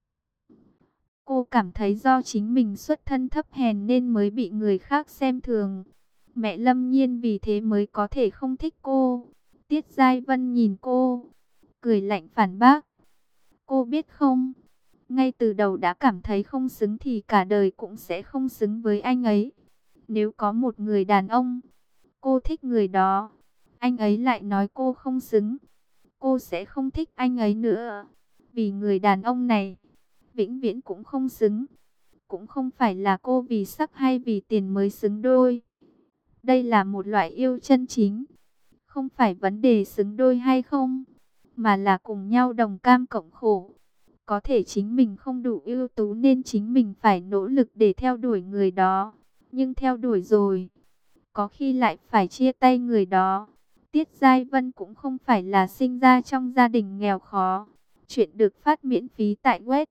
Cô cảm thấy do chính mình xuất thân thấp hèn nên mới bị người khác xem thường. Mẹ Lâm Nhiên vì thế mới có thể không thích cô. Tiết Giai Vân nhìn cô, cười lạnh phản bác: Cô biết không, ngay từ đầu đã cảm thấy không xứng thì cả đời cũng sẽ không xứng với anh ấy. Nếu có một người đàn ông, cô thích người đó, anh ấy lại nói cô không xứng, cô sẽ không thích anh ấy nữa. Vì người đàn ông này, vĩnh viễn cũng không xứng. Cũng không phải là cô vì sắc hay vì tiền mới xứng đôi. Đây là một loại yêu chân chính. Không phải vấn đề xứng đôi hay không, mà là cùng nhau đồng cam cộng khổ. Có thể chính mình không đủ ưu tú nên chính mình phải nỗ lực để theo đuổi người đó. Nhưng theo đuổi rồi, có khi lại phải chia tay người đó. Tiết Giai Vân cũng không phải là sinh ra trong gia đình nghèo khó. Chuyện được phát miễn phí tại web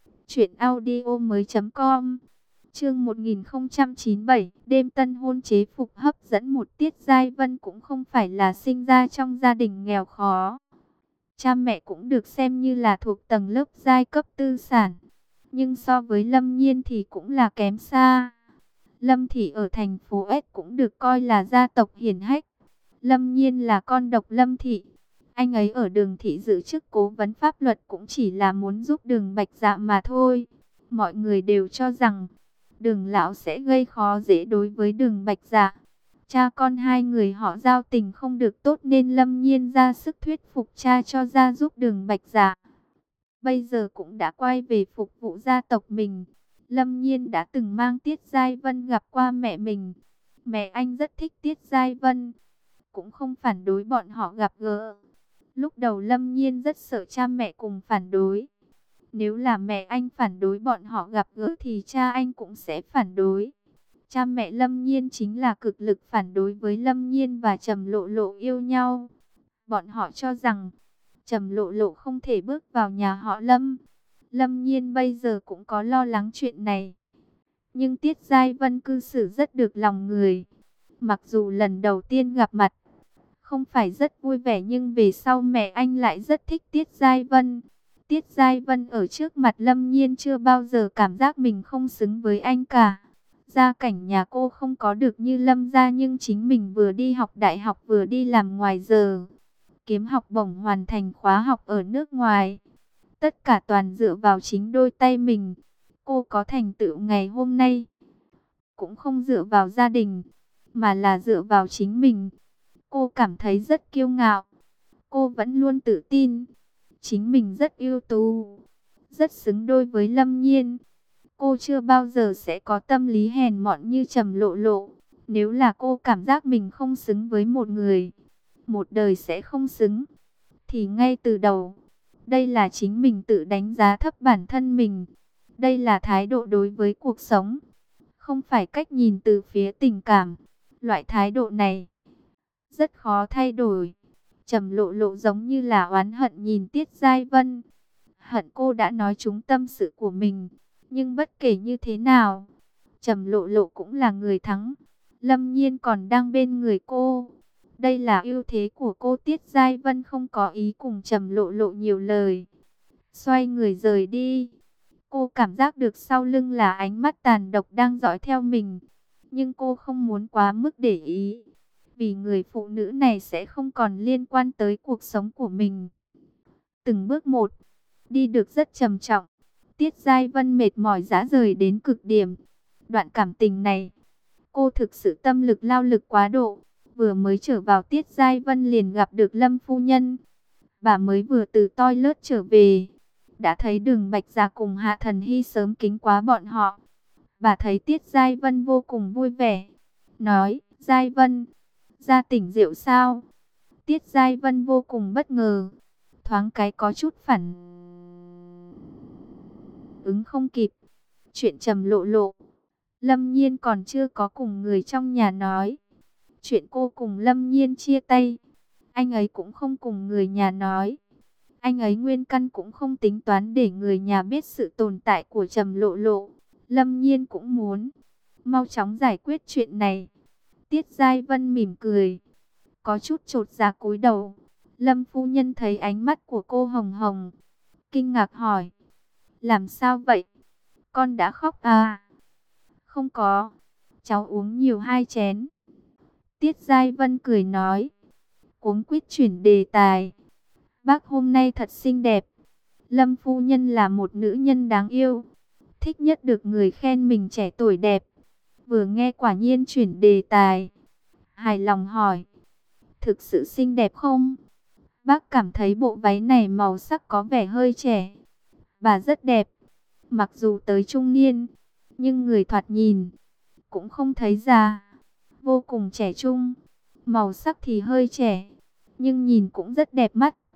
truyệnaudiomoi.com. Chương 1097, đêm tân hôn chế phục hấp dẫn. Một Tiết Giai Vân cũng không phải là sinh ra trong gia đình nghèo khó. Cha mẹ cũng được xem như là thuộc tầng lớp giai cấp tư sản. Nhưng so với Lâm Nhiên thì cũng là kém xa. Lâm Thị ở thành phố S cũng được coi là gia tộc hiển hách. Lâm Nhiên là con độc Lâm Thị. Anh ấy ở Đường Thị giữ chức cố vấn pháp luật cũng chỉ là muốn giúp Đường Bạch Dạ mà thôi. Mọi người đều cho rằng Đường lão sẽ gây khó dễ đối với Đường Bạch Dạ. Cha con hai người họ giao tình không được tốt nên Lâm Nhiên ra sức thuyết phục cha cho ra giúp Đường Bạch Dạ. Bây giờ cũng đã quay về phục vụ gia tộc mình. Lâm Nhiên đã từng mang Tiết Giai Vân gặp qua mẹ mình. Mẹ anh rất thích Tiết Giai Vân, cũng không phản đối bọn họ gặp gỡ. Lúc đầu Lâm Nhiên rất sợ cha mẹ cùng phản đối. Nếu là mẹ anh phản đối bọn họ gặp gỡ thì cha anh cũng sẽ phản đối. Cha mẹ Lâm Nhiên chính là cực lực phản đối với Lâm Nhiên và Trầm Lộ Lộ yêu nhau. Bọn họ cho rằng Trầm Lộ Lộ không thể bước vào nhà họ Lâm. Lâm Nhiên bây giờ cũng có lo lắng chuyện này. Nhưng Tiết Giai Vân cư xử rất được lòng người. Mặc dù lần đầu tiên gặp mặt không phải rất vui vẻ nhưng về sau mẹ anh lại rất thích Tiết Giai Vân. Tiết Giai Vân ở trước mặt Lâm Nhiên chưa bao giờ cảm giác mình không xứng với anh cả. Gia cảnh nhà cô không có được như Lâm gia nhưng chính mình vừa đi học đại học vừa đi làm ngoài giờ. Kiếm học bổng hoàn thành khóa học ở nước ngoài. Tất cả toàn dựa vào chính đôi tay mình. Cô có thành tựu ngày hôm nay cũng không dựa vào gia đình, mà là dựa vào chính mình. Cô cảm thấy rất kiêu ngạo. Cô vẫn luôn tự tin chính mình rất ưu tú, rất xứng đôi với Lâm Nhiên. Cô chưa bao giờ sẽ có tâm lý hèn mọn như Trầm Lộ Lộ. Nếu là cô cảm giác mình không xứng với một người, một đời sẽ không xứng, thì ngay từ đầu, đây là chính mình tự đánh giá thấp bản thân mình. Đây là thái độ đối với cuộc sống, không phải cách nhìn từ phía tình cảm. Loại thái độ này rất khó thay đổi. Trầm Lộ Lộ giống như là oán hận nhìn Tiết Giai Vân. Hận cô đã nói trúng tâm sự của mình. Nhưng bất kể như thế nào, Trầm Lộ Lộ cũng là người thắng. Lâm Nhiên còn đang bên người cô. Đây là ưu thế của cô. Tiết Giai Vân không có ý cùng Trầm Lộ Lộ nhiều lời, xoay người rời đi. Cô cảm giác được sau lưng là ánh mắt tàn độc đang dõi theo mình. Nhưng cô không muốn quá mức để ý, vì người phụ nữ này sẽ không còn liên quan tới cuộc sống của mình. Từng bước một, đi được rất trầm trọng. Tiết Giai Vân mệt mỏi rã rời đến cực điểm. Đoạn cảm tình này, cô thực sự tâm lực lao lực quá độ. Vừa mới trở vào Tiết Giai Vân liền gặp được Lâm phu nhân. Bà mới vừa từ toilet trở về, đã thấy Đường Bạch Dạ cùng Hạ Thần Hy sớm kính quá bọn họ. Bà thấy Tiết Giai Vân vô cùng vui vẻ, nói: Giai Vân, ra tỉnh rượu sao? Tiết Giai Vân vô cùng bất ngờ, thoáng cái có chút phản ứng không kịp. Chuyện Trầm Lộ Lộ, Lâm Nhiên còn chưa có cùng người trong nhà nói. Chuyện cô cùng Lâm Nhiên chia tay, anh ấy cũng không cùng người nhà nói. Anh ấy nguyên căn cũng không tính toán để người nhà biết sự tồn tại của Trầm Lộ Lộ. Lâm Nhiên cũng muốn mau chóng giải quyết chuyện này. Tiết Giai Vân mỉm cười, có chút chột dạ cúi đầu. Lâm phu nhân thấy ánh mắt của cô hồng hồng, kinh ngạc hỏi: làm sao vậy? Con đã khóc à? Không có, cháu uống nhiều 2 chén. Tiết Giai Vân cười nói, cuống quýt chuyển đề tài. Bác hôm nay thật xinh đẹp. Lâm phu nhân là một nữ nhân đáng yêu, thích nhất được người khen mình trẻ tuổi đẹp. Vừa nghe quả nhiên chuyển đề tài, hài lòng hỏi, thực sự xinh đẹp không? Bác cảm thấy bộ váy này màu sắc có vẻ hơi trẻ. Bà rất đẹp, mặc dù tới trung niên, nhưng người thoạt nhìn cũng không thấy già, vô cùng trẻ trung. Màu sắc thì hơi trẻ, nhưng nhìn cũng rất đẹp mắt.